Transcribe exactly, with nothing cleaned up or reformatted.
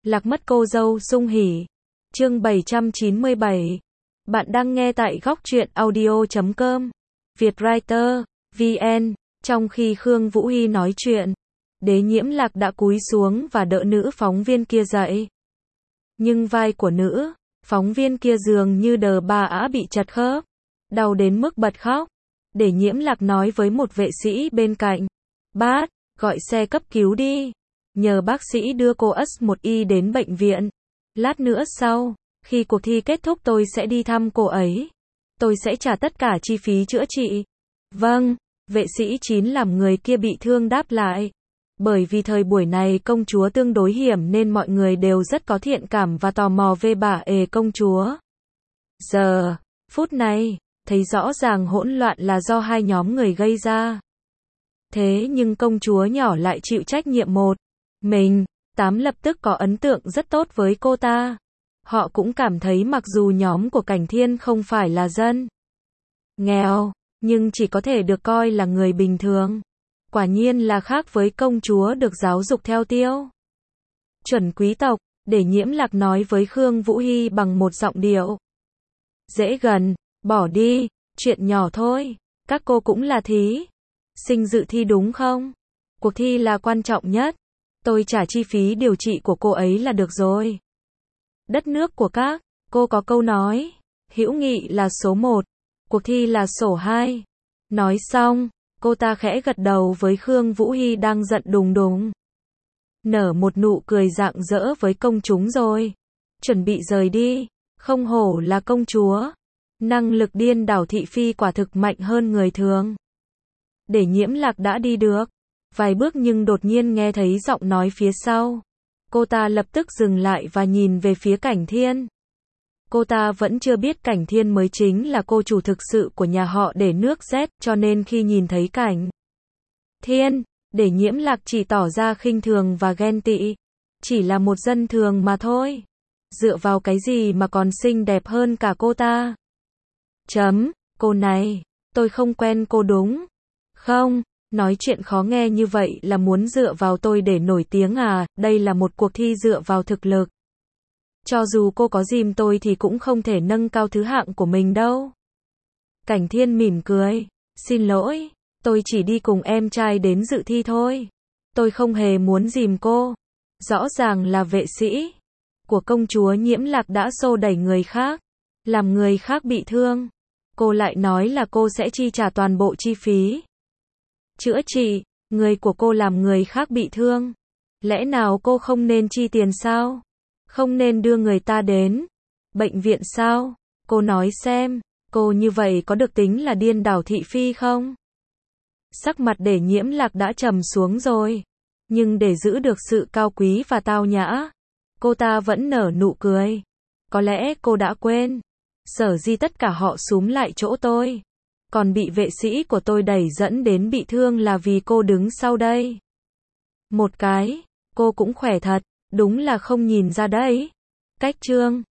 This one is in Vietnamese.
Lạc mất cô dâu sung hỉ. Chương bảy trăm chín mươi bảy. Bạn đang nghe tại góc truyện audio chấm com. Vietwriter, vê en. Trong khi Khương Vũ Hy nói chuyện, Đế Nhiễm Lạc đã cúi xuống và đỡ nữ phóng viên kia dậy. Nhưng vai của nữ phóng viên kia dường như đờ bà ả bị chật khớp, đau đến mức bật khóc. Đế Nhiễm Lạc nói với một vệ sĩ bên cạnh: "Bác, gọi xe cấp cứu đi. Nhờ bác sĩ đưa cô ét một i đến bệnh viện. Lát nữa sau, khi cuộc thi kết thúc tôi sẽ đi thăm cô ấy. Tôi sẽ trả tất cả chi phí chữa trị." "Vâng." Vệ sĩ chín làm người kia bị thương đáp lại. Bởi vì thời buổi này công chúa tương đối hiểm nên mọi người đều rất có thiện cảm và tò mò về bà ề công chúa. Giờ, phút này, thấy rõ ràng hỗn loạn là do hai nhóm người gây ra. Thế nhưng công chúa nhỏ lại chịu trách nhiệm một mình. Tám lập tức có ấn tượng rất tốt với cô ta. Họ cũng cảm thấy mặc dù nhóm của Cảnh Thiên không phải là dân nghèo, nhưng chỉ có thể được coi là người bình thường. Quả nhiên là khác với công chúa được giáo dục theo tiêu chuẩn quý tộc. Đế Nhiễm Lạc nói với Khương Vũ Hy bằng một giọng điệu dễ gần: "Bỏ đi, chuyện nhỏ thôi. Các cô cũng là thí sinh dự thi đúng không? Cuộc thi là quan trọng nhất. Tôi trả chi phí điều trị của cô ấy là được rồi. Đất nước của các cô có câu nói, hữu nghị là số một, cuộc thi là số hai." Nói xong, cô ta khẽ gật đầu với Khương Vũ Hy đang giận đùng đùng. Nở một nụ cười rạng rỡ với công chúng rồi. Chuẩn bị rời đi. Không hổ là công chúa. Năng lực điên đảo thị phi quả thực mạnh hơn người thường. Đế Nhiễm Lạc đã đi được vài bước nhưng đột nhiên nghe thấy giọng nói phía sau. Cô ta lập tức dừng lại và nhìn về phía Cảnh Thiên. Cô ta vẫn chưa biết Cảnh Thiên mới chính là cô chủ thực sự của nhà họ Đế nước Z, cho nên khi nhìn thấy Cảnh Thiên, Đế Nhiễm Lạc chỉ tỏ ra khinh thường và ghen tị. Chỉ là một dân thường mà thôi. Dựa vào cái gì mà còn xinh đẹp hơn cả cô ta? Chấm, cô này, tôi không quen cô đúng không? Nói chuyện khó nghe như vậy là muốn dựa vào tôi để nổi tiếng à? Đây là một cuộc thi dựa vào thực lực. Cho dù cô có dìm tôi thì cũng không thể nâng cao thứ hạng của mình đâu. Cảnh Thiên mỉm cười. Xin lỗi, tôi chỉ đi cùng em trai đến dự thi thôi. Tôi không hề muốn dìm cô. Rõ ràng là vệ sĩ của công chúa Nhiễm Lạc đã xô đẩy người khác, làm người khác bị thương. Cô lại nói là cô sẽ chi trả toàn bộ chi phí chữa trị. Người của cô làm người khác bị thương. Lẽ nào cô không nên chi tiền sao? Không nên đưa người ta đến bệnh viện sao? Cô nói xem, cô như vậy có được tính là điên đảo thị phi không? Sắc mặt Đế Nhiễm Lạc đã trầm xuống rồi. Nhưng để giữ được sự cao quý và tao nhã, cô ta vẫn nở nụ cười. Có lẽ cô đã quên. Sở dĩ tất cả họ xúm lại chỗ tôi, còn bị vệ sĩ của tôi đẩy dẫn đến bị thương là vì cô đứng sau đây. Một cái, cô cũng khỏe thật, đúng là không nhìn ra đấy. Cách chương